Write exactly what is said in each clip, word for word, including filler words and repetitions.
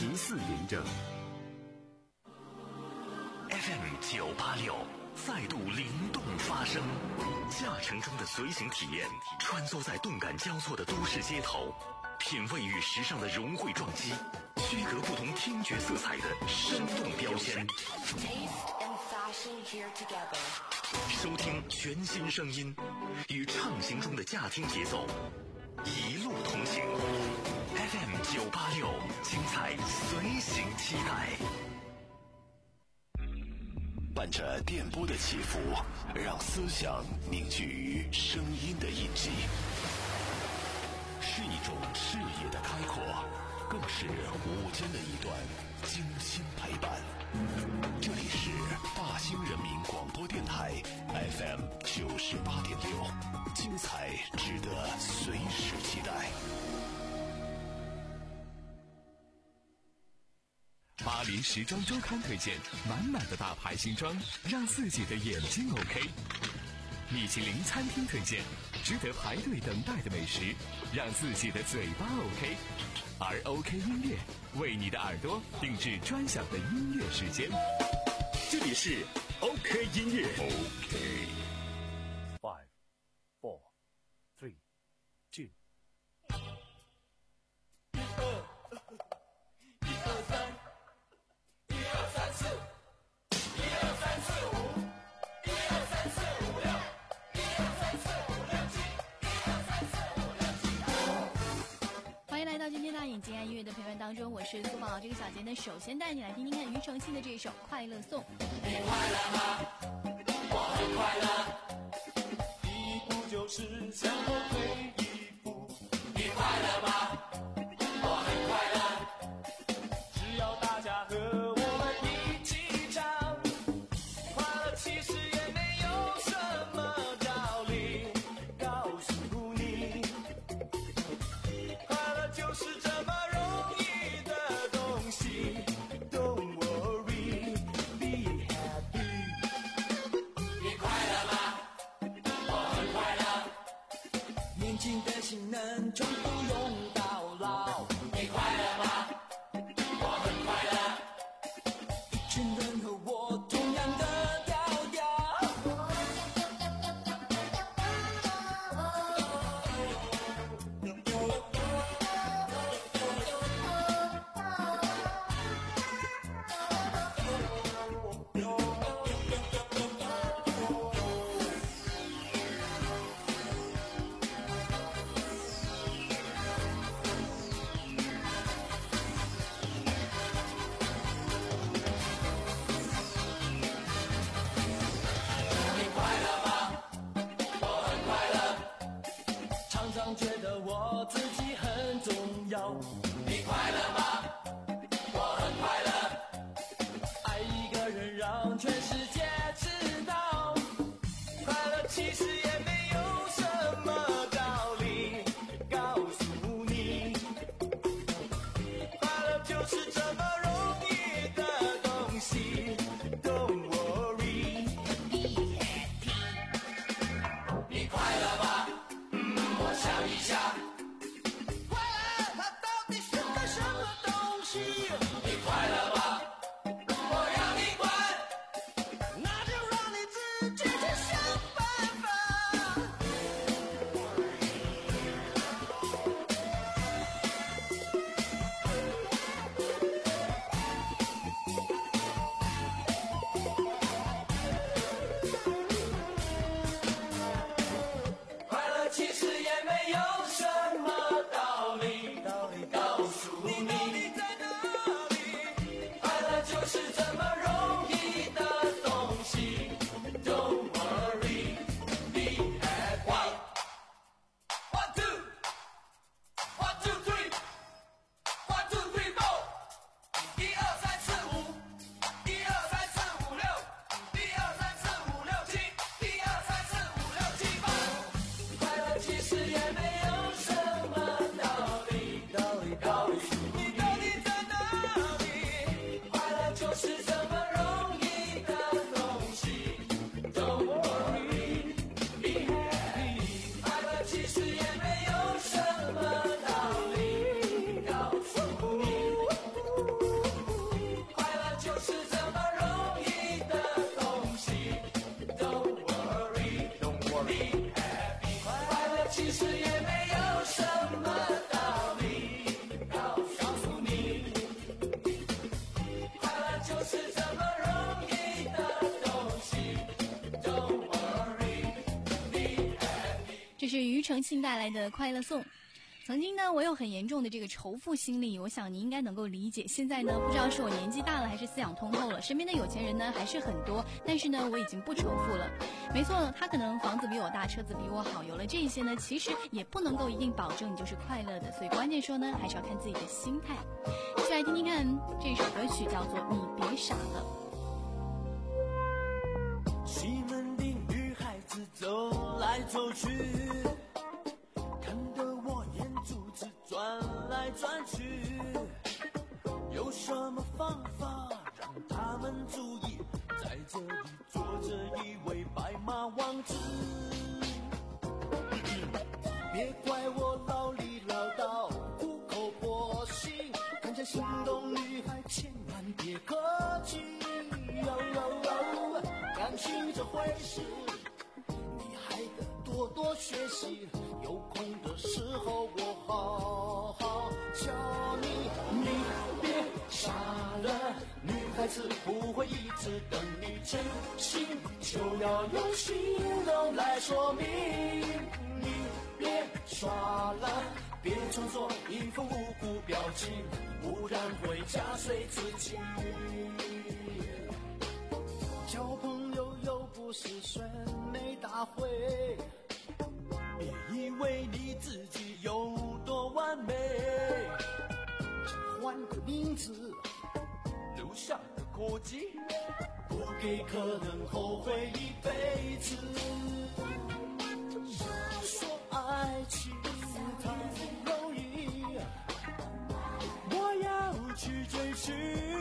提示验证。 F M 九八六再度灵动发声，驾乘中的随行体验，穿梭在动感交错的都市街头，品味与时尚的融汇撞击，区隔不同听觉色彩的生动标签。收听全新声音，与畅行中的驾听节奏，一路同行。F M 九八六，精彩随行期待。 伴着电波的起伏，让思想凝聚于声音的印记，是一种视野的开阔，更是午间的一段精心陪伴。这里是大兴人民广播电台 F M 九十八点六，精彩值得随时期待。 巴黎时装周刊推荐满满的大牌新装，让自己的眼睛 OK。米其林餐厅推荐值得排队等待的美食，让自己的嘴巴 OK。而 OK 音乐为你的耳朵定制专享的音乐时间。这里是 OK 音乐。 OK Five, four, three, two。 来到今天大眼睛爱音乐的陪伴当中，我是苏宝。这个小节呢，首先带你来听听看庾澄庆的这首《快乐颂》。 你快乐吗？我很快乐。第一步就是向后退一步。你快乐吗？我很快乐。只要大家和我们一起唱，快乐其实也没有什么道理，告诉你。就是这么容易的东西 Don't worry, be happy。 你快乐吗？我很快乐。年轻的心能从不用到老。你快乐吗？我很快乐。一群人和我同样的调调。觉得我自己很重要。你快乐吗？我很快乐。爱一个人让全世界知道，快乐其实也没有什么道理，告诉你，快乐就是这么容易的东西。 Don't worry, be happy。 你快乐吗？我想一下，快乐它到底是个什么东西？你快乐吗？我让你管，那就让你自己去想办法。快乐其实也没有什么道理，道理告诉你，你到底在哪里？快乐就是这么容易的东西。Don't worry, be happy. One two, one two three, one two three four. 一二三四五，一二三四五六，一二三四五六七，一二三四五六七八。快乐其实也没有什么道理，道理告诉你。 承信带来的快乐颂。曾经呢，我有很严重的这个仇富心理，我想你应该能够理解。现在呢，不知道是我年纪大了，还是思想通透了，身边的有钱人呢还是很多，但是呢，我已经不仇富了。没错，他可能房子比我大，车子比我好，有了这些呢，其实也不能够一定保证你就是快乐的。所以关键说呢，还是要看自己的心态。一起来听听看这首歌曲，叫做《你别傻了》。 西门町女孩子走来走去，看得我眼珠子转来转去，有什么方法让他们注意，在这里坐着一位白马王子？别怪我老里唠叨，苦口婆心，看见心动女孩千万别客气。哦哦哦，感情这回事，你还得多多学习，有空的时候我好好教你。你别傻了，女孩子不会一直等你真心，就要用行动来说明。你别耍了，别装作一副无辜表情，不然会夹碎自己。交朋友又不是选美大会，别以为你自己有多完美，换个名字，留下个国籍，不给可能后悔一辈子。说爱情太容易，我要去追寻，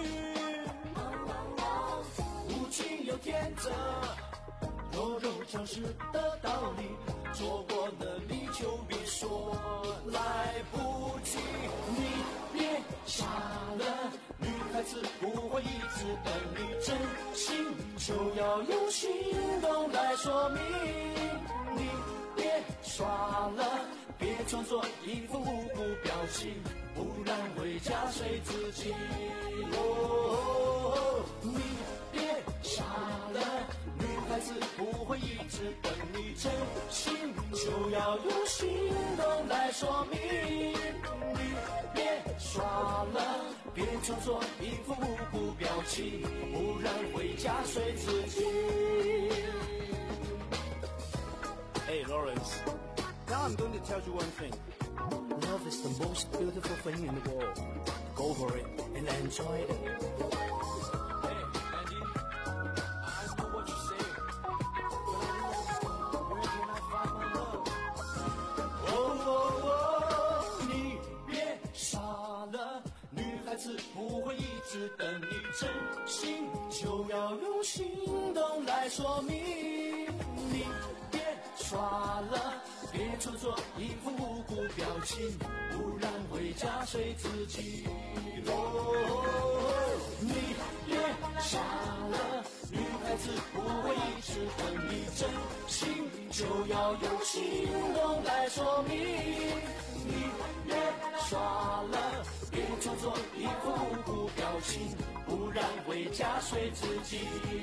无情又天真，弱肉强食的道理，错过了你就别说来不及。你别傻了，女孩子不会一直等你真心，就要用行动来说明。你别耍了，别装作一副无辜表情，不然会夹碎自己。哦，你别傻了，女孩子不会一直等你真心，就要用行动来说明。你别耍了，别装作一副无辜表情，不然会夹碎自己。 Hey Lawrence, now I'm going to tell you one thing. Love is the most beautiful thing in the world. Go for it and enjoy it. Hey, Andy, I know what you say, but where can I find my love? 哦哦哦，你别傻了，女孩子不会一直等你真心，就要用行动来说明。你别耍了，别装作一副无辜表情，不然会夹碎自己。哦，你别傻了，女孩子不会一直等你真心，就要用行动来说明。你别耍了，别装作一副无辜表情，不然会夹碎自己。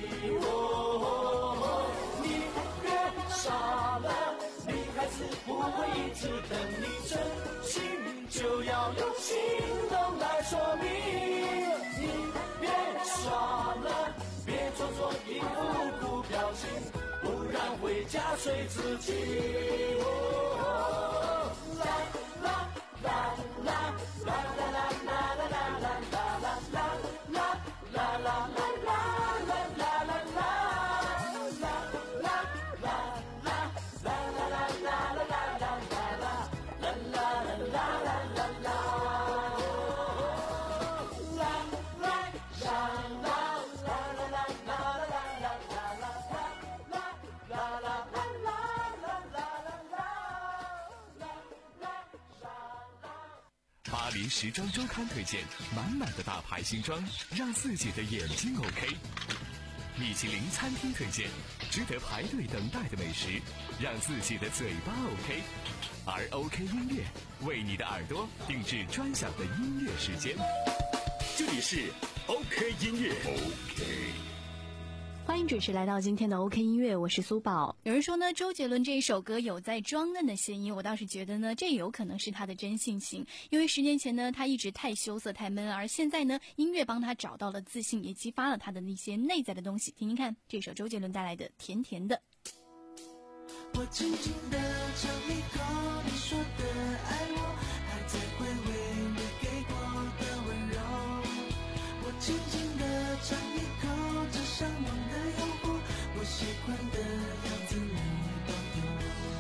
哦，你别傻了，女孩子不会一直等你真心，就要用行动来说明。你别傻了，别装作一副无辜表情，不然会夹碎自己。哦，啦啦啦啦啦啦啦啦啦啦啦啦啦啦啦啦啦啦啦。 巴黎时装周刊推荐满满的大牌新装，让自己的眼睛 OK。米其林餐厅推荐值得排队等待的美食，让自己的嘴巴 OK。而 OK 音乐为你的耳朵定制专享的音乐时间。 这里是 OK 音乐。OK。 欢迎准时来到今天的 OK 音乐，我是苏宝。有人说呢，周杰伦这一首歌有在装嫩的嫌疑，我倒是觉得呢，这有可能是他的真性情。因为十年前呢，他一直太羞涩太闷，而现在呢，音乐帮他找到了自信，也激发了他的那些内在的东西。听听看这首周杰伦带来的《甜甜的》。 我轻轻地尝一口你说的爱我，还在回味你给过的温柔。我轻轻地尝一口这香浓的诱惑，我喜欢的样子你都有。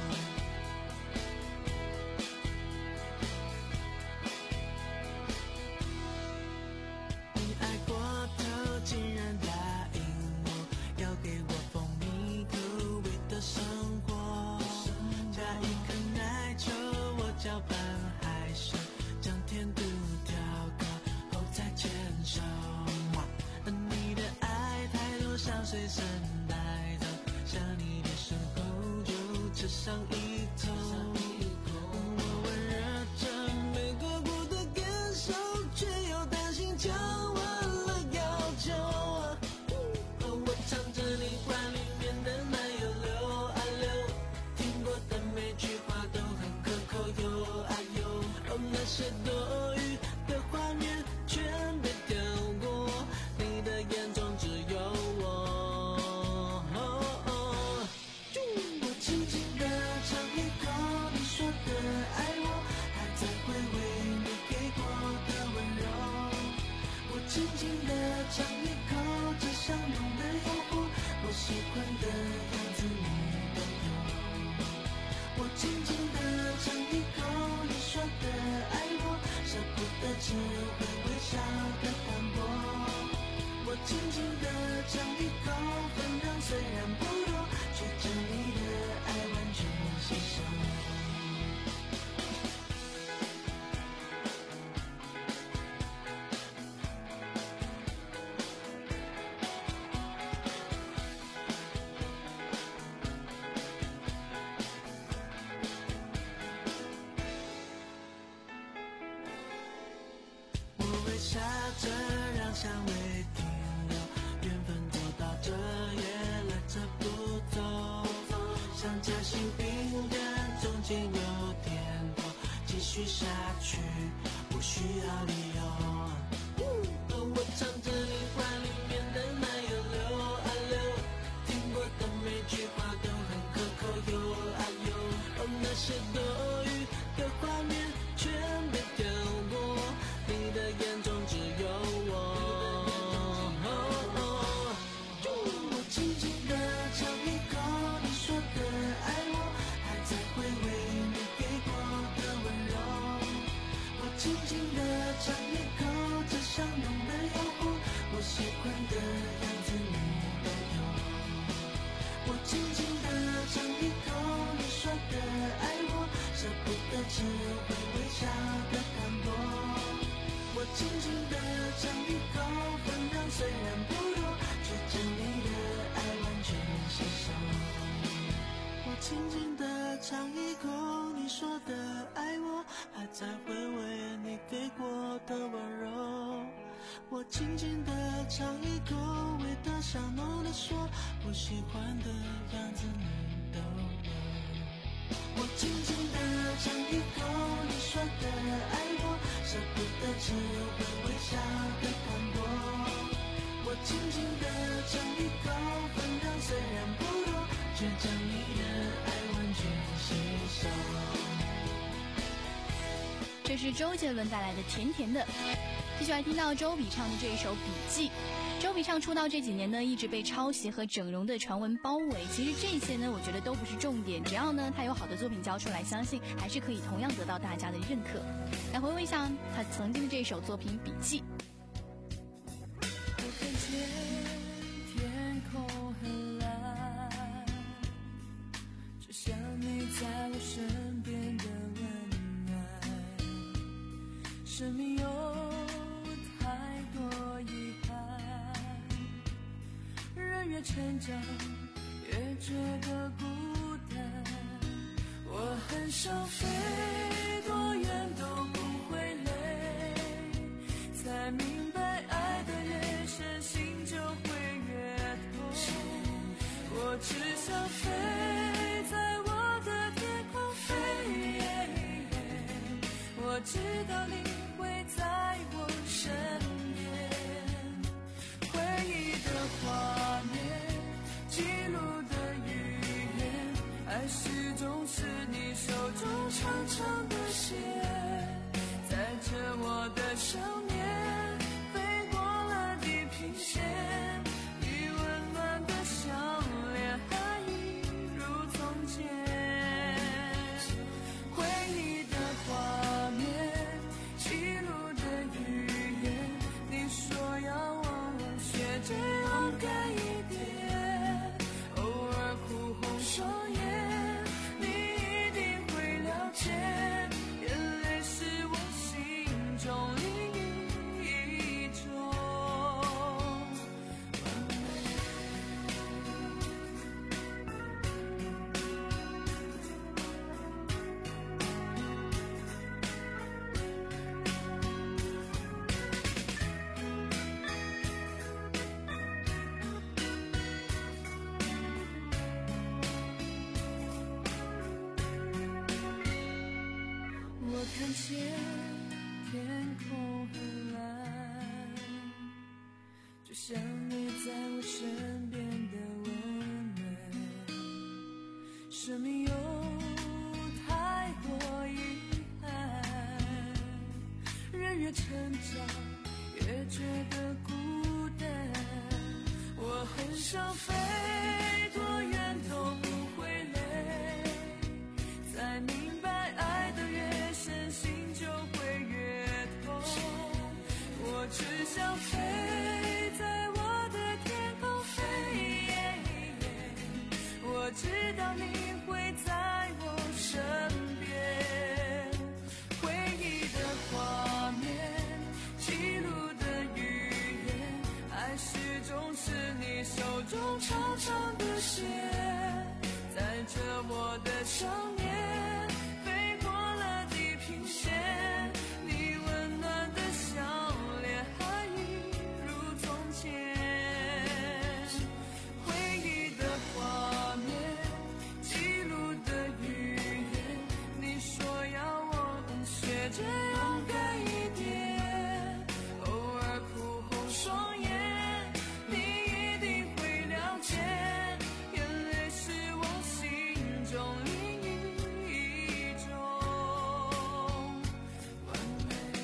你爱过头，竟然答应我要给我蜂蜜口味的生活。加一颗奶球，我搅拌害羞，将甜度调高后再牵手。你的爱太多，像随身带走，想你的时候就吃上一口。我温热着没过过的感受，却又担心讲完了要求。我唱着你碗里面的奶油溜啊溜，听过的每句话都很可口哟啊哟。哦，那些多余的画面全被跳过，你的眼中只有我。我轻轻地尝一口你说的爱我，还在回味你给过的温柔。我轻轻地尝一口这香浓的诱惑，我喜欢的样子你都有。我轻轻地尝一口你说的爱我，舍不得只会微笑的淡薄。我轻轻地尝一口，分量虽然不多，却将你的爱完全吸收。我微笑着让香味停留，缘分走到这也拉扯不走，像夹心饼干中间有甜头，继续下去不需要理由。我唱着你碗里面的奶油溜啊溜，听过的每句话都很可口哟啊哟。哦，那些多余的画面全被跳过，你的眼中只有我。我轻轻地尝一口你说的爱我，还在回味你给过的温柔。我轻轻地尝一口这香浓的诱惑，我喜欢的样子你都有。我轻轻地尝一口你说的爱我，舍不得只会微笑的淡薄。我轻轻地尝一口，分量虽然不多，却将你的爱完全吸收。我轻轻地尝一口你说的爱我，还在回味你给过的温柔。我轻轻地尝一口，味道香浓的说，我喜欢的样子你都有。我轻轻地尝一口你说的爱我，舍不得只会微笑的淡薄。我轻轻地尝一口，分量虽然不多，却将你的爱完全吸收。 这是周杰伦带来的《甜甜的》。继续来听到周笔畅的这一首《笔记》。周笔畅出道这几年呢，一直被抄袭和整容的传闻包围。其实这些呢，我觉得都不是重点，只要呢他有好的作品交出来，相信还是可以同样得到大家的认可。来回味一下他曾经的这首作品《笔记》。 我看见天空很蓝，就像你在我身边的温暖。生命有太多遗憾，人越成长越觉得孤单。我很想飞多远都不会累，才明白爱的越深心就会越痛。 我只想飞在我的天空飞，我知道你会在我身边，回忆的画面，记录的语言，爱始终是你手中长长的线，载着我的想念飞过了地平线，你温暖的笑脸还一如从前，回忆的画面，记录的语言，你说要我学着勇敢一点，偶尔哭红双眼，你一定会了解，眼泪是我心中另一种我看见天空很蓝，就像你在我身边的温暖，生命有太多遗憾，人越成长越觉得孤单，我很想飞多远都不会累，才明白爱的越深心就会越痛，我只想飞在我的天空飞，我知道你会在我身边，回忆的画面，记录的语言，爱始终是你手中长长的线，载着我的想念飞过了地平线，你温暖的笑脸还一如从前，回忆的画面，记录的语言，你说要我学着勇敢一点，偶尔哭红双眼，你一定会了解，眼泪是我心中另一种完美。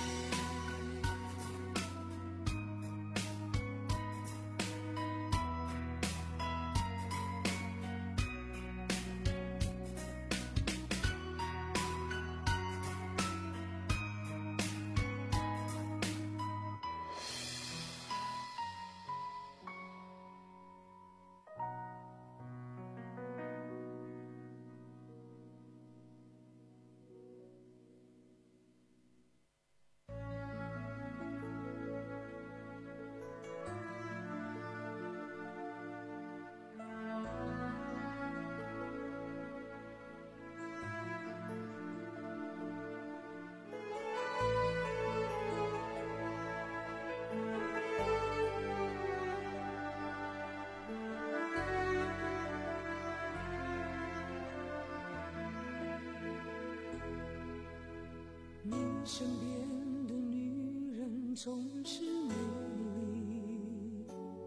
你身边的女人总是美丽，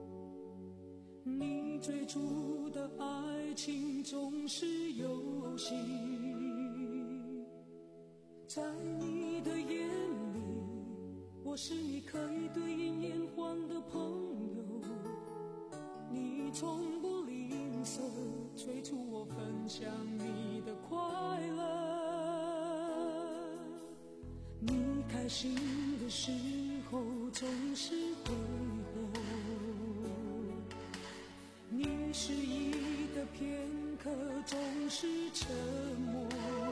你追逐的爱情总是游戏，在你的眼里，我是你可以对饮言欢的朋友，你从不吝啬催促我分享你的快乐，你开心的时候总是挥霍，你失意的片刻总是沉默，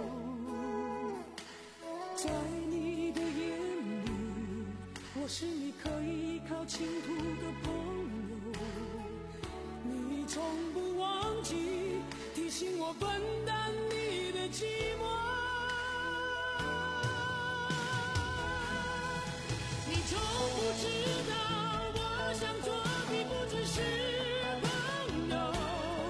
在你的眼里，我是你可以依靠倾吐的朋友，你从不忘记提醒我分担你的寂寞，你从不知道我想做的不只是朋友，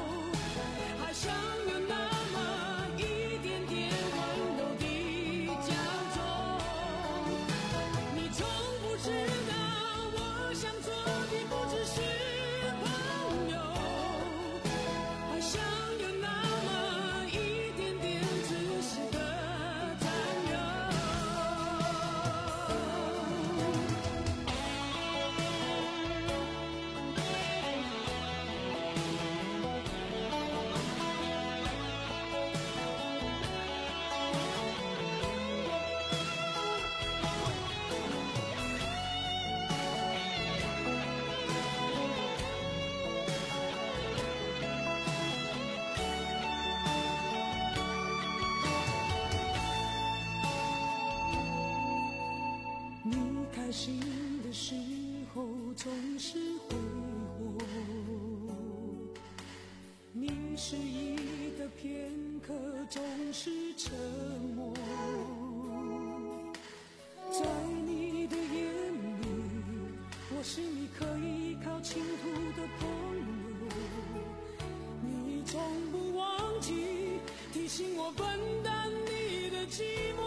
心的时候总是挥霍，你失意的片刻总是沉默，在你的眼里，我是你可以依靠倾吐的朋友，你从不忘记提醒我分担你的寂寞。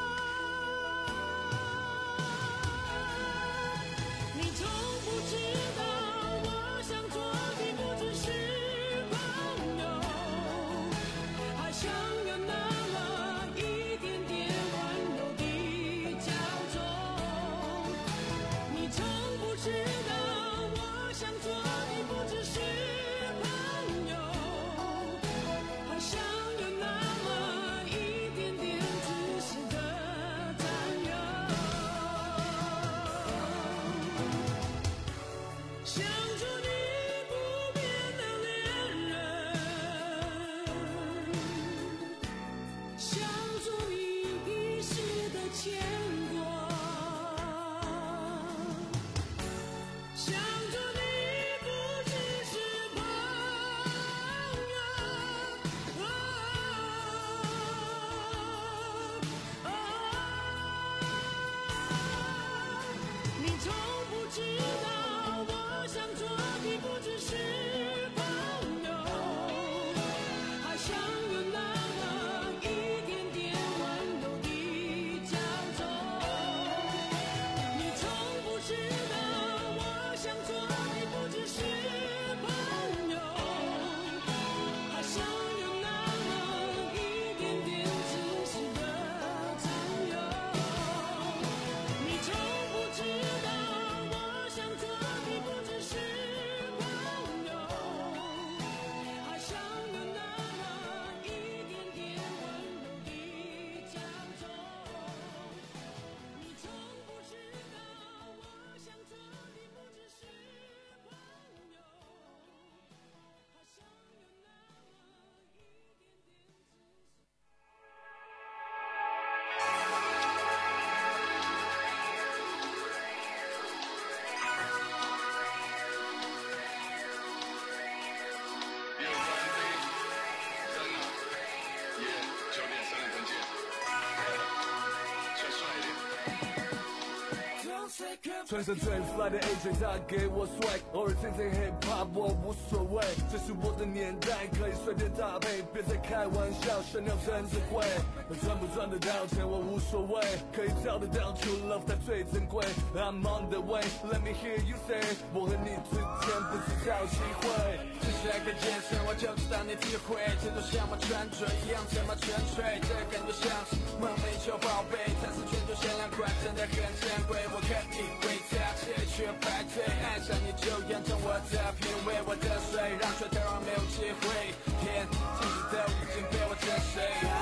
穿上最 fly 的 A J， 他给我 swag， 偶尔听听 hip hop 我无所谓，这是我的年代，可以随便搭配，别再开玩笑，炫耀真智慧。赚不赚得到钱我无所谓，可以找得到 true love 它最珍贵。I'm on the way， let me hear you say， 我和你之间不知道机会， 只是个眼神我就知道你体会，这都像我穿着一样这么纯粹，这感觉像是梦寐以求宝贝，它是全球限量款，真的很珍贵，我可以为它切却排队，爱上你就验证我的品味，我的水让水太让没有机会，天其实都已经被我沉睡。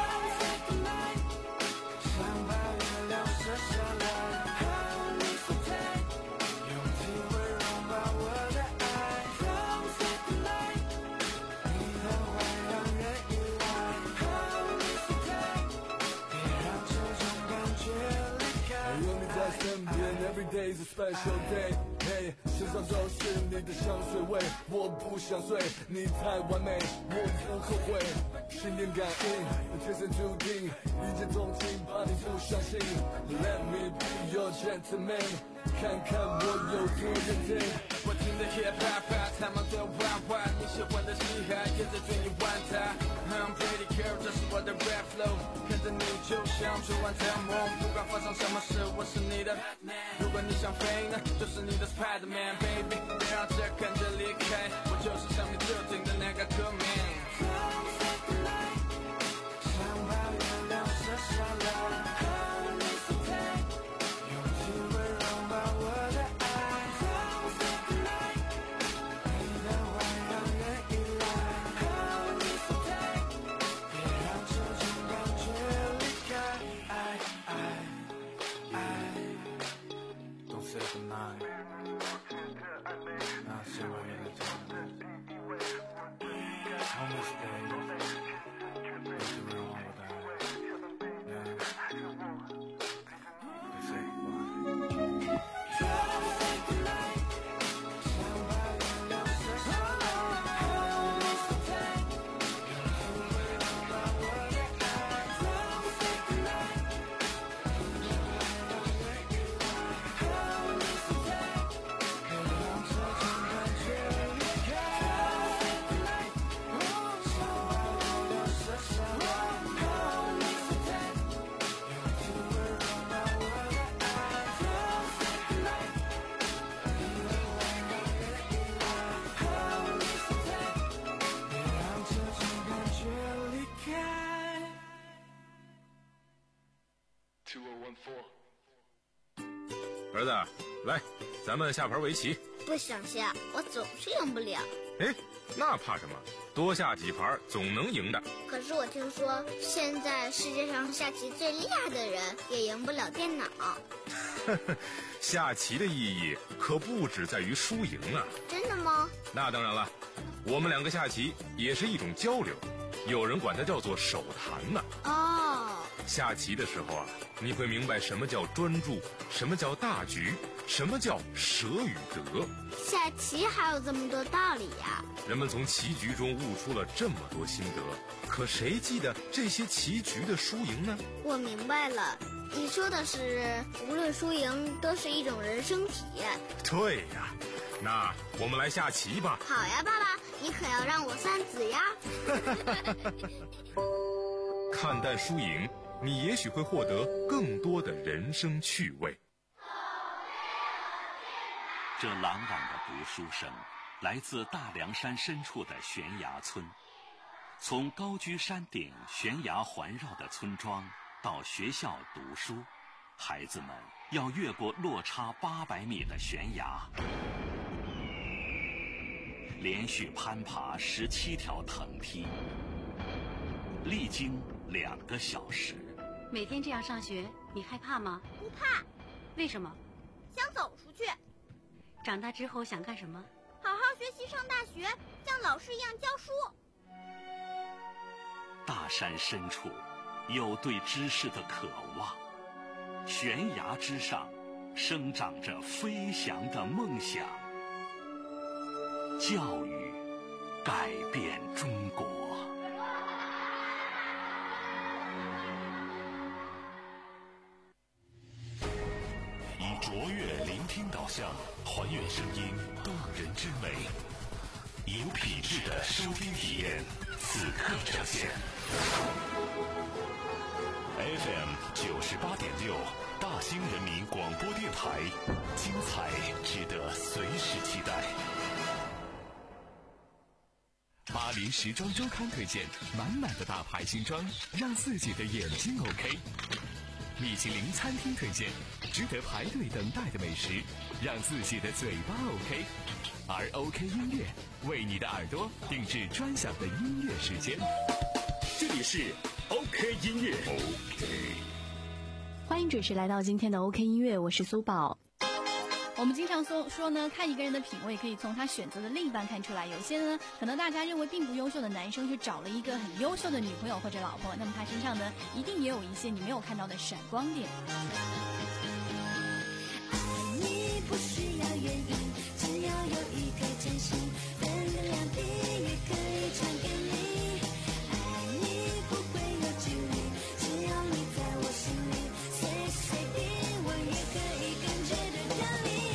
想把月亮射下来，好你所在，用体温拥抱我的爱。Come say goodnight， 你的怀让人依赖，好你所在，别让这种感觉离开。 有你在身边 ，Every day is a special day。Hey， 身上都是你的香水味，我不想睡，你太完美，我不后悔。心电感应，天生注定，一见钟情，怕你不相信。Let me be your gentleman， 看看我有多认真。 我听的 hip hop， 他们对玩玩，你喜欢的嘻哈也在对你玩它。I'm pretty girl， 这是我的 rap flow， 看着你就像昨晚的梦，不管发生什么事，我是你的 Batman。如果你想飞呢，就是你的 Spiderman，baby， 别让这感觉离开，我就是上面注定的那个革命。想把月亮射下来，好你所在，用体温拥抱我的爱。Come say goodnight， 你的怀让人依赖，好你所在，别让这种感觉离开。爱爱爱 ，Don't say goodnight， 那些我也在讲。How much day？They say goodbye. 儿子，来，咱们下盘围棋。 不想下，我总是赢不了。 哎，那怕什么？多下几盘总能赢的。 可是我听说，现在世界上下棋最厉害的人也赢不了电脑。 下棋的意义可不只在于输赢啊！ 真的吗？ 那当然了，我们两个下棋也是一种交流，有人管它叫做手谈呢。 哦， 下棋的时候啊，你会明白什么叫专注，什么叫大局，什么叫舍与得。 下棋还有这么多道理呀！ 人们从棋局中悟出了这么多心得，可谁记得这些棋局的输赢呢？ 我明白了，你说的是无论输赢都是一种人生体验。 对呀，那我们来下棋吧。 好呀，爸爸，你可要让我算子呀。 看淡输赢，你也许会获得更多的人生趣味。 这朗朗的读书声来自大凉山深处的悬崖村。从高居山顶悬崖环绕的村庄到学校读书，孩子们要越过落差八百米的悬崖，连续攀爬十七条藤梯，历经两个小时。 每天这样上学，你害怕吗？ 不怕。 为什么？ 想走出去。 长大之后想干什么？ 好好学习，上大学，像老师一样教书。 大山深处有对知识的渴望，悬崖之上生长着飞翔的梦想。教育改变中国。 以卓越聆听导向，还原声音动人之美，有品质的收听体验，此刻呈现。F M 九十八点六，大兴人民广播电台，精彩值得随时期待。 巴黎时装周刊推荐满满的大牌新装，让自己的眼睛 OK。米其林餐厅推荐值得排队等待的美食，让自己的嘴巴 OK。而 OK 音乐为你的耳朵定制专享的音乐时间。这里是 OK 音乐。OK， 欢迎准时来到今天的 OK 音乐，我是苏宝。我们经常说说呢，看一个人的品味可以从他选择的另一半看出来。有些呢，可能大家认为并不优秀的男生，却找了一个很优秀的女朋友或者老婆，那么他身上呢，一定也有一些你没有看到的闪光点。 爱你不需要原因，只要有一颗真心，分个两地也可以传给你。爱你不会有距离，只要你在我心里，随时随地我也可以感觉得到你。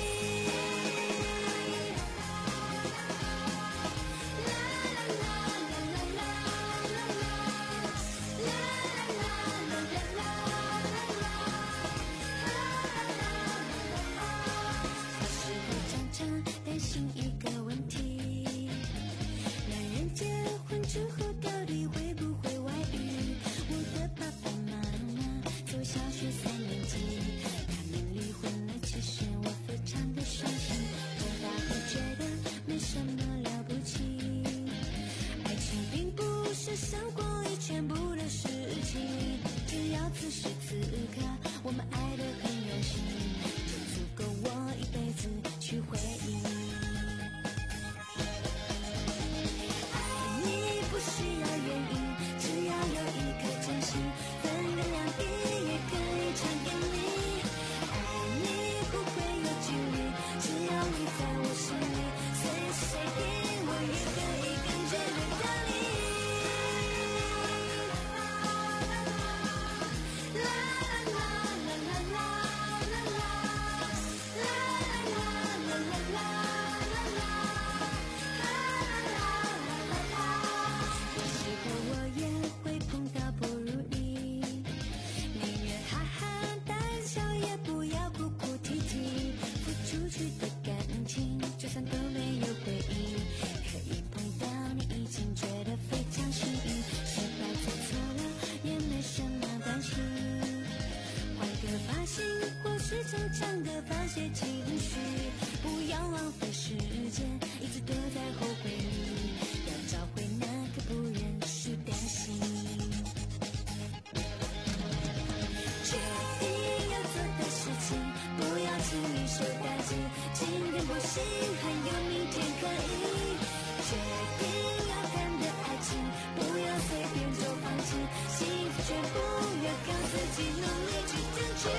弃，今天不行，还有明天可以。决定要谈的爱情，不要随便就放弃，幸福却不要靠自己努力去争取。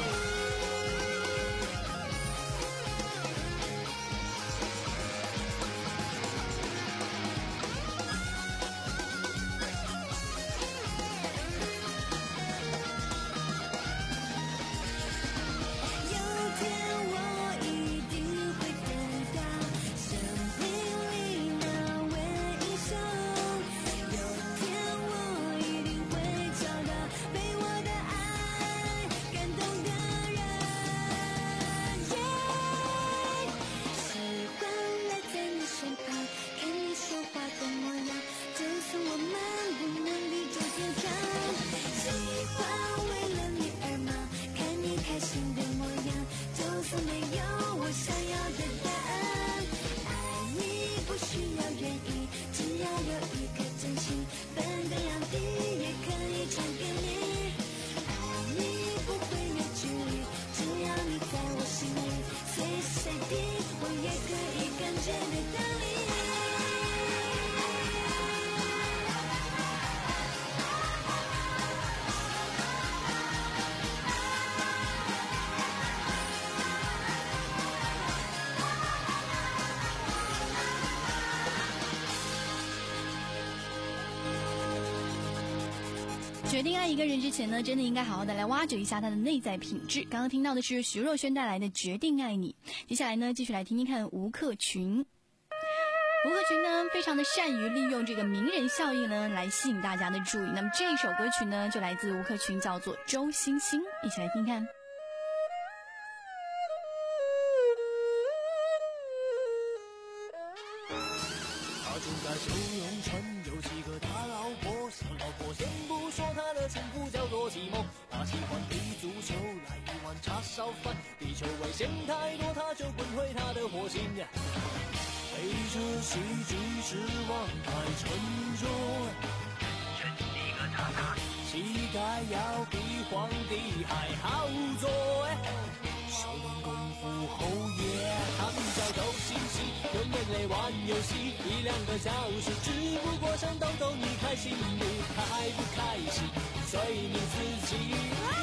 决定爱一个人之前呢，真的应该好好的来挖掘一下他的内在品质。刚刚听到的是徐若瑄带来的《决定爱你》，接下来呢，继续来听听看吴克群。吴克群呢，非常的善于利用这个名人效应呢，来吸引大家的注意。那么这一首歌曲呢，就来自吴克群，叫做《周星星》，一起来听看。 他住在九龙城，有几个大老婆，小老婆先不说他的前夫叫做季梦，他喜欢踢足球，来一碗叉烧饭，地球危险太多，他就滚回他的火星。背着戏剧之王太沉重，膝盖要比皇帝还好做，少年功夫后夜，他名叫周星星，用眼泪玩游戏，一两个小时，只不过想逗逗你开心，你开不开心随你自己。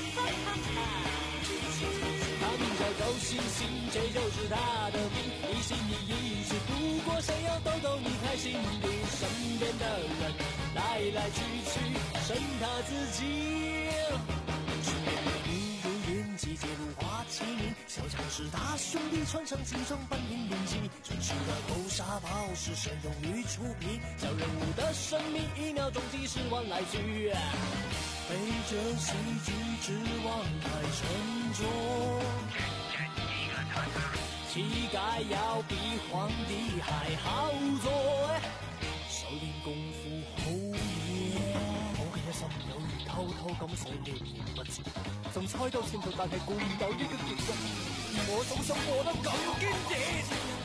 他名叫周星星，这就是他的命，一心一意只不过想要逗逗你开心，你身边的人来来去去剩他自己。身边的女如云，季节如花期明，小强是大兄弟，穿上西装扮演演技，真实的狗沙包是神勇于出品，小人物的生命一秒钟几十万来去，背着戏剧之王太沉重，膝盖要比皇帝还好做，少練功夫好嘢。我嘅一心有如偷偷咁想念念不絕，仲猜到前途，但係估唔到呢個結局，我總想過得咁堅持。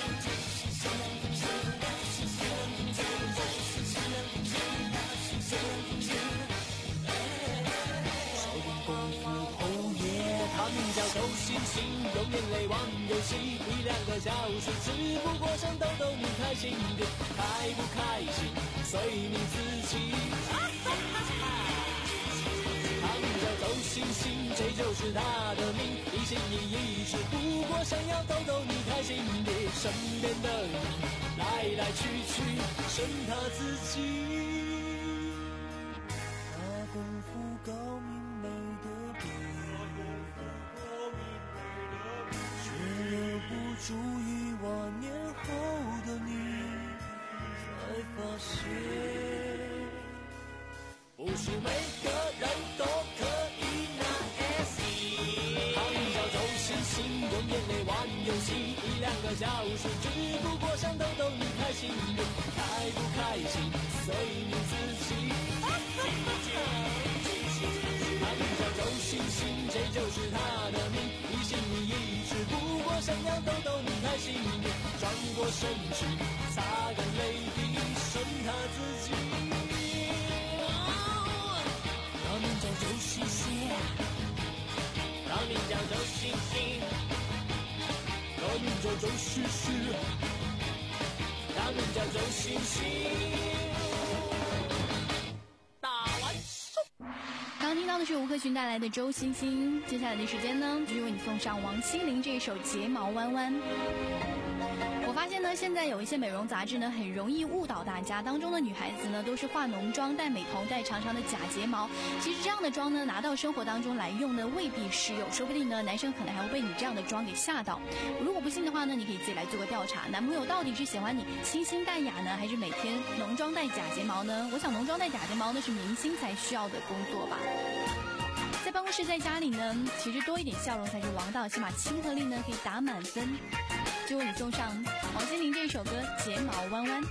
他名叫周星星，用眼泪玩游戏，一两个小时，只不过想逗逗你开心点，开不开心随你自己。他名叫周星星，这就是他的命，一心一意只不过想要逗逗你开心点，身边的人来来去去剩他自己。他功夫高明美得比，不足一万年后的你才发现，不是每个人都可以拿 S。 他名叫周星星，用眼泪玩游戏，一两个小时，只不过想逗逗你开心，开不开心随你自己。他名叫周星星，这就是他的命，一心一意只不过想要逗逗你开心，转过身去擦干泪滴，剩他自己。他名叫周星星，他名叫周星星，有名名叫周旭旭，大名叫周星星。打完手。 刚刚听到的是吴克群带来的周星星，接下来的时间呢，继续为你送上王心凌这一首《睫毛弯弯》。我发现呢，现在有一些美容杂志呢，很容易误导大家。当中的女孩子呢，都是化浓妆、戴美瞳、戴长长的假睫毛。其实这样的妆呢，拿到生活当中来用呢，未必实有。说不定呢，男生可能还会被你这样的妆给吓到。如果不信的话呢，你可以自己来做个调查，男朋友到底是喜欢你清新淡雅呢，还是每天浓妆戴假睫毛呢？我想浓妆戴假睫毛呢，是明星才需要的工作吧。在办公室，在家里呢，其实多一点笑容才是王道，起码亲和力呢可以打满分。就为你送上王心凌这首歌《睫毛弯弯》。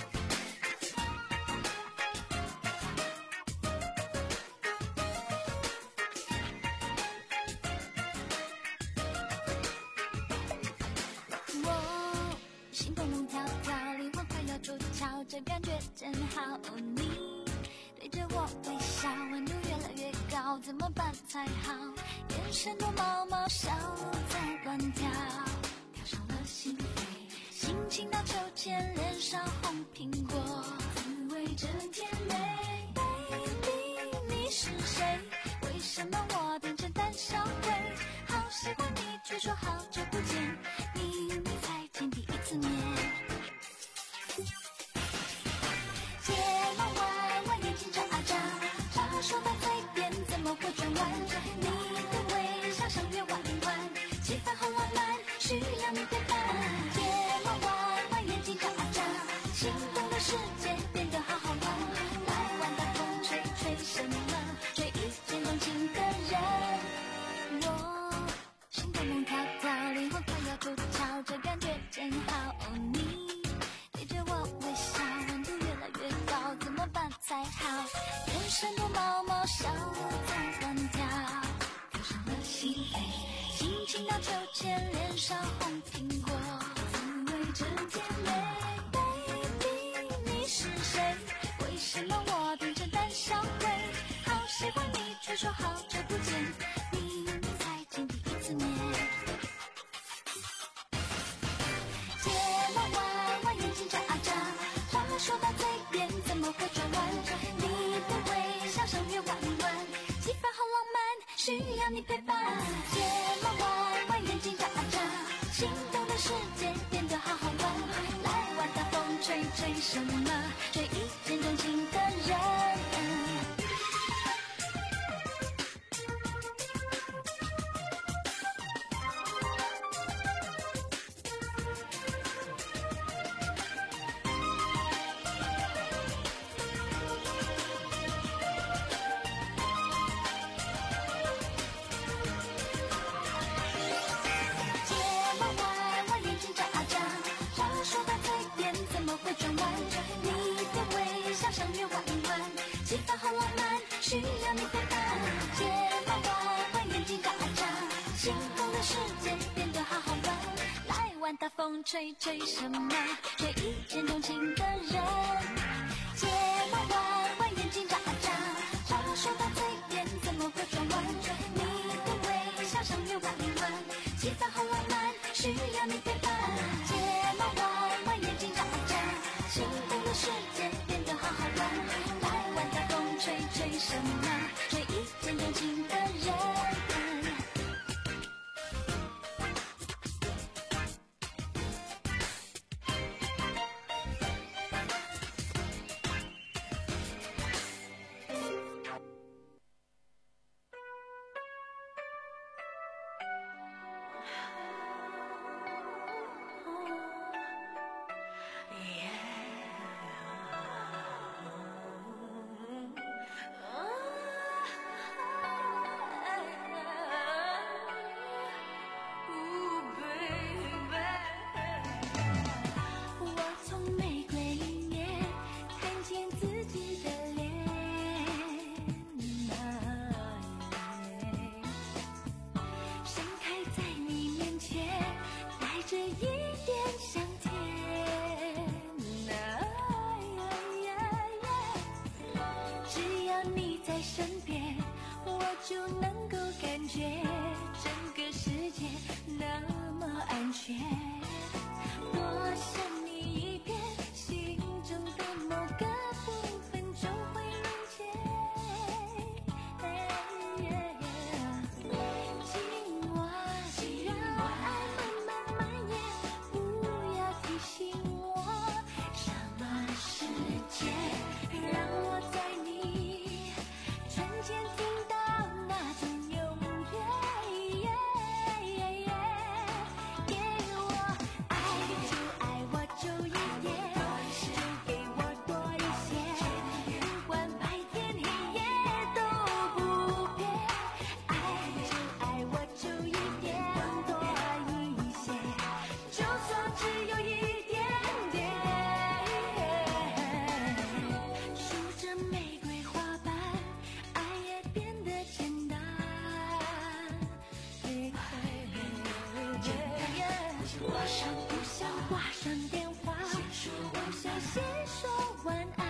我心蹦蹦跳跳，灵魂快要出窍，这感觉真好。哦，你对着我微笑，温度越来越高，怎么办才好？眼神多毛毛，小鹿在乱跳。心扉，心情到秋千，脸上红苹果，滋味真甜美。Baby， 你是谁？为什么我变成胆小鬼？好喜欢你，却说好久不见，明明才见第一次面。睫毛弯弯，眼睛眨啊眨，话说到嘴边怎么会转弯？你的微笑像月弯弯，气氛好浪漫，需要你陪伴。睫毛弯弯，眼睛眨啊眨，心动的世界变得好好玩。来玩大风吹吹什么？吹一见钟情的人。我心蹦蹦跳跳，灵魂快要出窍，这感觉真好。哦，你对着我微笑，温度越来越高，怎么办才好？眼神多毛毛，小鹿在乱跳，跳上了心扉，心情到秋千，脸上红苹果，滋味真甜美。Baby， 你是谁？为什么我变成胆小鬼？好喜欢你，却说好久不见，明明才见第一次面。睫毛弯弯，眼睛眨啊眨，话说到嘴边怎么会转弯？你的微笑像月弯弯，气氛好浪漫，需要你陪伴。睫毛弯弯，眼睛眨啊眨，心动的世界变得好好玩。来玩大风吹吹什么？吹一见钟情的人。气氛好浪漫，需要你陪伴。睫毛弯弯，眼睛眨啊眨，心动的世界变得好好玩。来玩大风吹吹什么？吹一见钟情的人。睫毛弯弯，眼睛眨啊眨，话说到嘴边怎么会转弯？你的微笑像月弯弯，气氛好浪漫，需要你陪伴。睫毛弯弯，眼睛眨啊眨，心动的世界变得好好玩。吹吹什么？吹一见钟情的人。 挂上电话，先说我想先说晚安。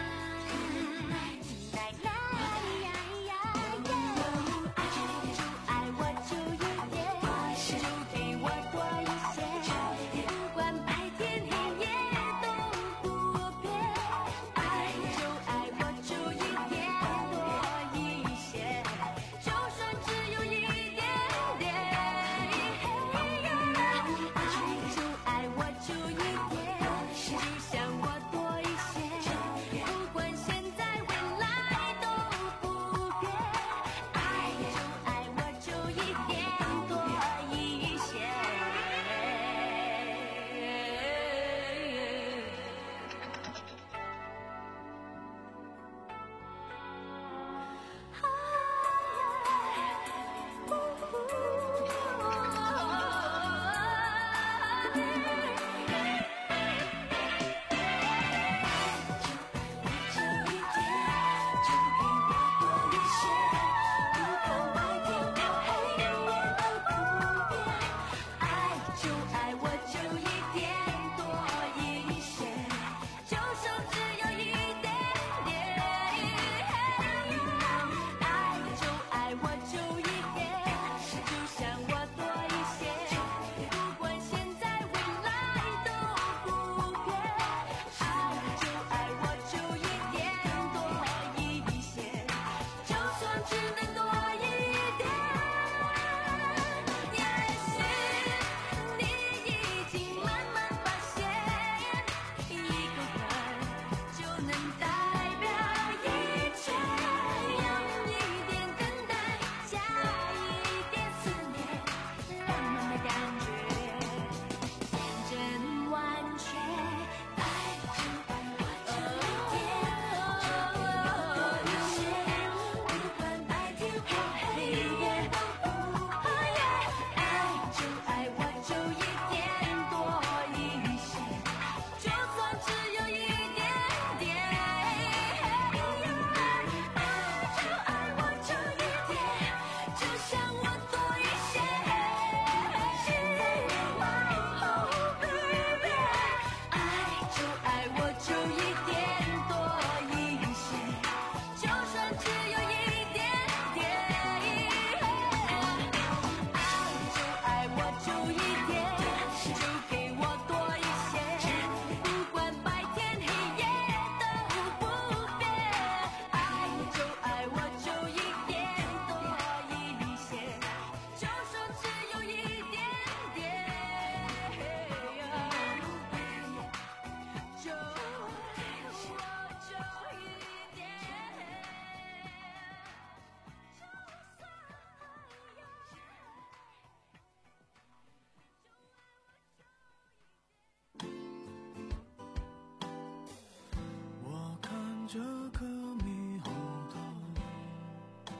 这颗猕猴桃，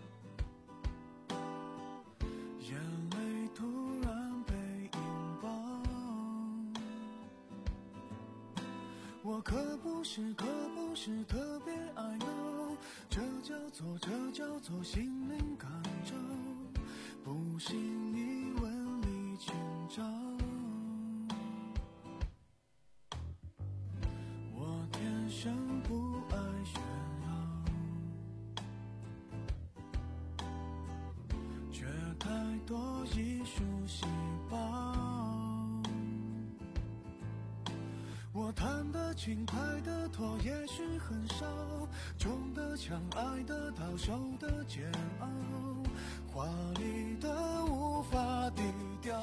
眼泪突然被引爆。我可不是，可不是特别爱闹，这叫做，这叫做心灵感召，不信你问李清照。我天生不爱炫耀，却太多艺术细胞。我弹得轻，拍得拖，也许很少，中的枪，爱得到，受的煎熬，华丽的无法低调。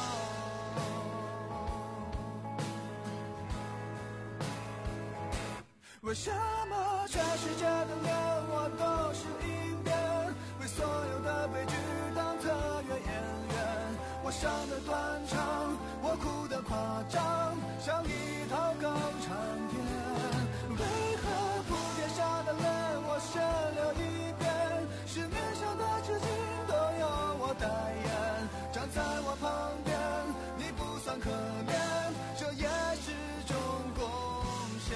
为什么全世界的脸我都是一遍，为所有的悲剧当特约演员？我伤得断肠，我哭得夸张，像一套港产片。为何铺天下的泪我先流一遍？市面上的纸巾都由我代言，站在我旁边，你不算可怜，这也是种贡献。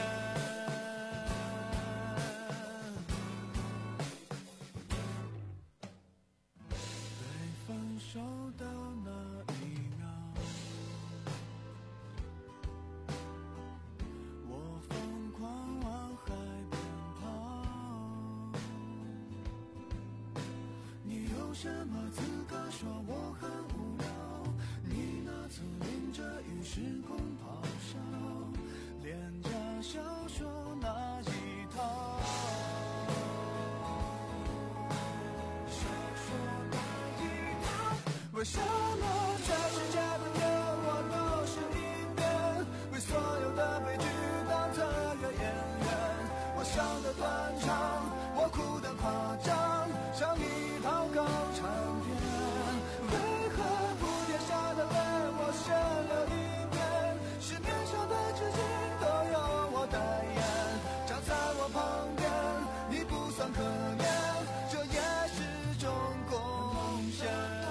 分手的那一秒， 什么资格说我很无聊？你那次淋着雨时空咆哮，廉价小说那一套，小说那一套。为什么全世界的人我都是一遍？为所有的悲剧当特约演员？我笑得断肠，我哭得夸张，像一套港产片。为何普天下的泪我先流一遍？市面上的纸巾都由我代言，站在我旁边，你不算可怜，这也是种贡献。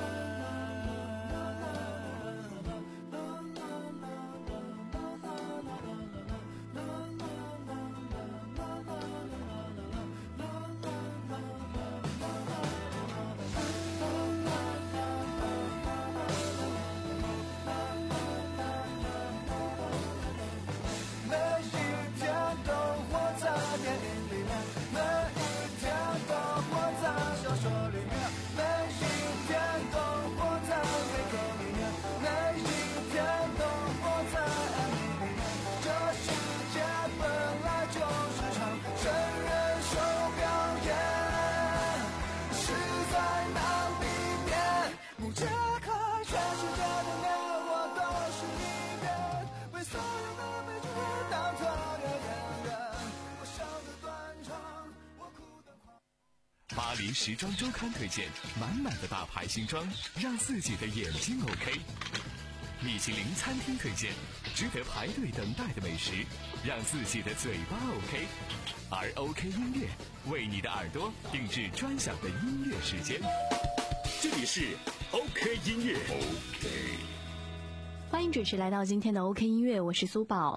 每一天都活在电影里面，每一天都活在小说里面，每一天都活在贝壳里面，每一天都活在 M V 里面。这世界本来就是场真人秀表演，实在难避免。不解开全世界的脸，我都是一遍，为所有的悲剧当特约演员。我笑得断肠，我哭得狂。 巴黎时装周刊推荐满满的大牌新装，让自己的眼睛 OK。米其林餐厅推荐值得排队等待的美食，让自己的嘴巴 OK。而 OK 音乐为你的耳朵定制专享的音乐时间。这里是 OK 音乐 OK。 欢迎准时来到今天的 OK 音乐，我是苏宝。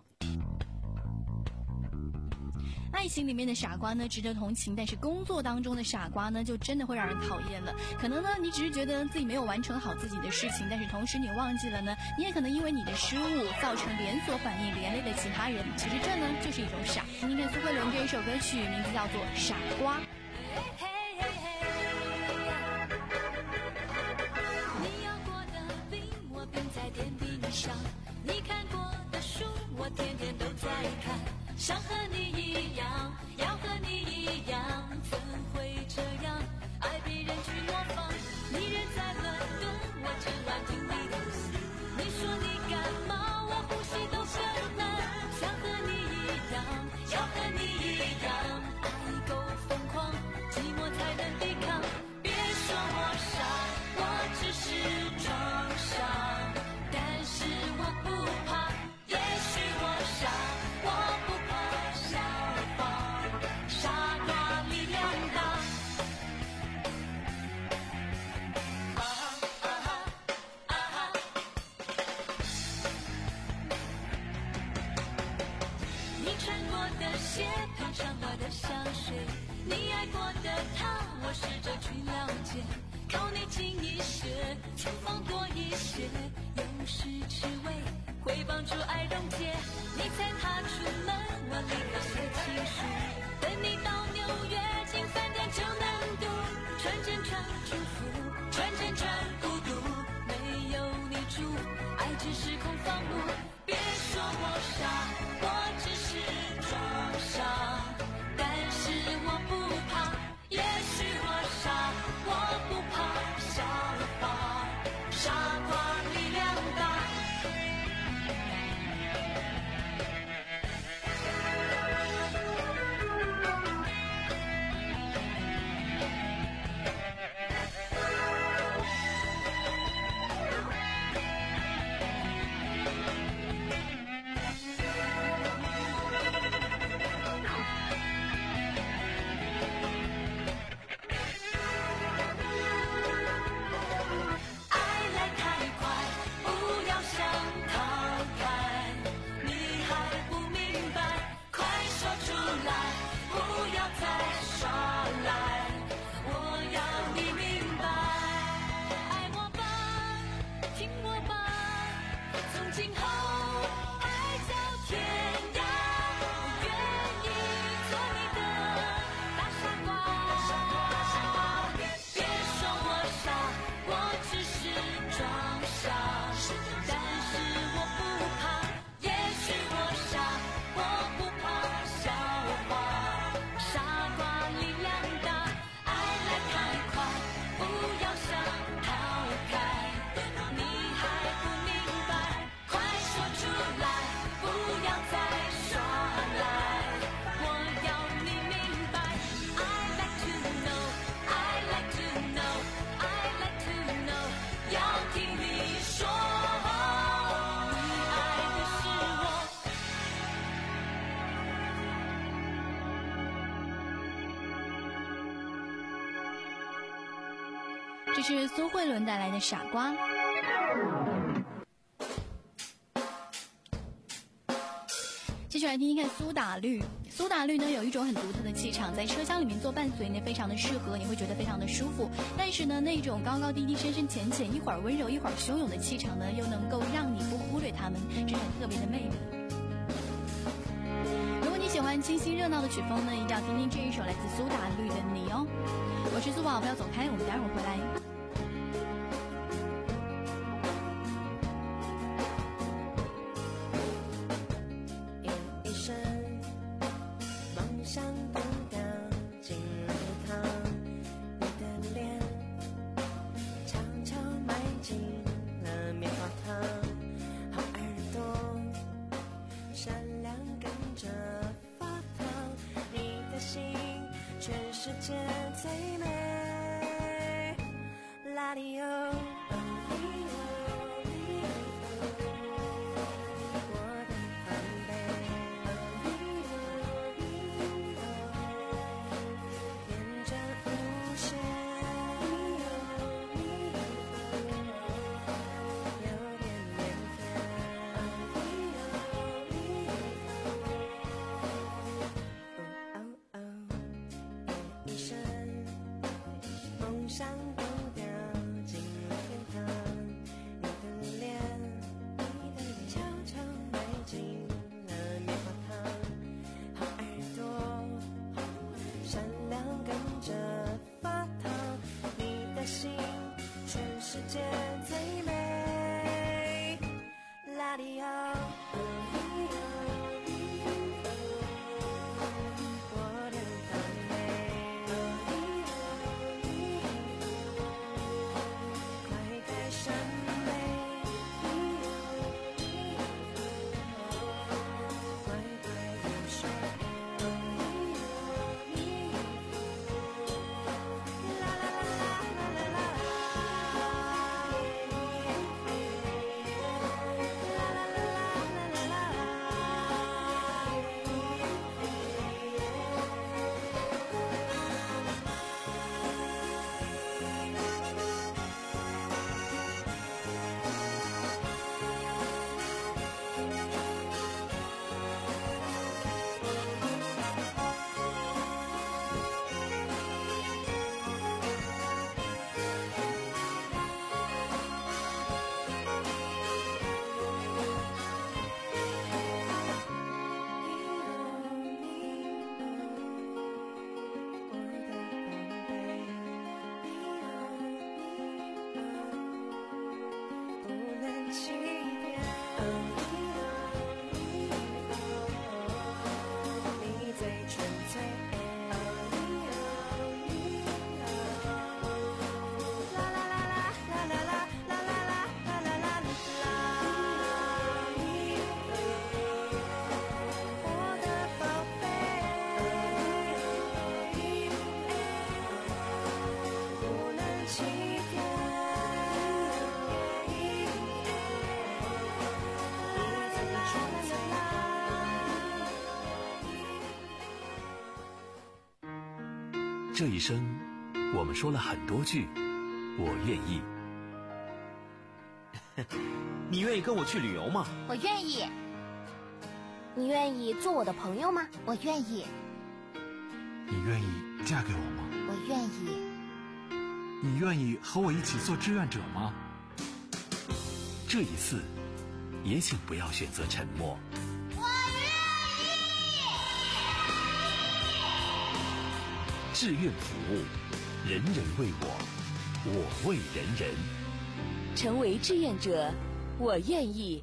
爱情里面的傻瓜呢值得同情，但是工作当中的傻瓜呢就真的会让人讨厌了。可能呢你只是觉得自己没有完成好自己的事情，但是同时你忘记了呢，你也可能因为你的失误造成连锁反应，连累了其他人。其实这呢就是一种傻。听听看苏慧伦这一首歌曲，名字叫做《傻瓜》。 你要过的饼我并在点饼上，你看过的书我天天都在看，想和你一样，要和你一样，怎会这样？爱被人去模仿，你人在伦敦，我只乱听你的歌。你说你感冒，我呼吸都更难，想和你一样，要和你一样，爱够疯狂，寂寞才能抵抗。别说我傻，我只是装傻，但是我不怕，也许我傻，我不怕效仿，傻瓜力量大。啊哈啊哈啊哈，你穿过的鞋配上我的香水，你爱过的他，我试着去了解，靠你近一些，轻放多一些，有时吃味会帮助爱溶解。你才踏出门，我立刻写情书，等你到纽约进饭店就能读，传真传祝福，传真传孤独，没有你住，爱只是空房屋。别说我傻，我只是装傻，但是我不怕，也许我傻，我不怕效仿，傻瓜力量大。 是苏慧伦带来的《傻瓜》。继续来听听看苏打绿。苏打绿呢有一种很独特的气场，在车厢里面做伴随呢非常的适合，你会觉得非常的舒服。但是呢那种高高低低、深深浅浅，一会儿温柔一会儿汹涌的气场呢，又能够让你不忽略他们，这是很特别的魅力。如果你喜欢清新热闹的曲风呢，一定要听听这一首来自苏打绿的《你》哦。我是苏宝，不要走开，我们待会儿回来。 这一生，我们说了很多句“我愿意”。 你愿意跟我去旅游吗？ 我愿意。你愿意做我的朋友吗？我愿意。 你愿意嫁给我吗？ 我愿意。 你愿意和我一起做志愿者吗？ 这一次，也请不要选择沉默。志愿服务，人人为我，我为人人。 成为志愿者，我愿意。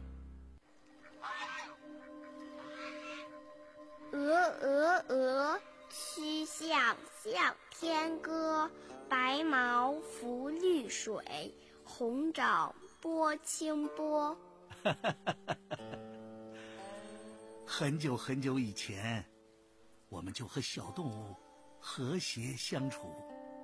鹅鹅鹅，曲项向天歌。白毛浮绿水，红掌拨清波。 很久很久以前，我们就和小动物和谐相处。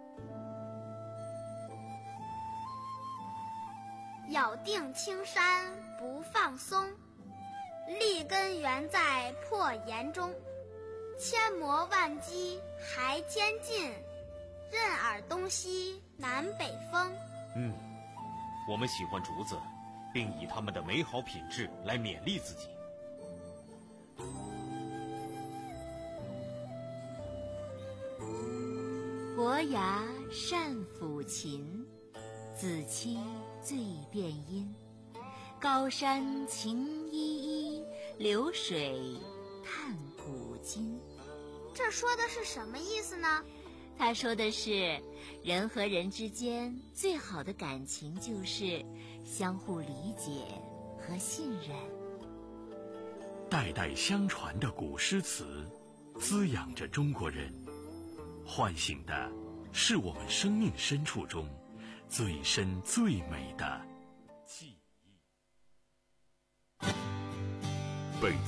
咬定青山不放松，立根原在破岩中。千磨万击还坚劲，任尔东西南北风。 嗯，我们喜欢竹子，并以它们的美好品质来勉励自己。 伯牙善抚琴，子期最辨音。高山晴依依，流水叹古今。 这说的是什么意思呢？ 他说的是，人和人之间最好的感情就是相互理解和信任。 代代相传的古诗词，滋养着中国人，唤醒的是我们生命深处中最深最美的记忆。北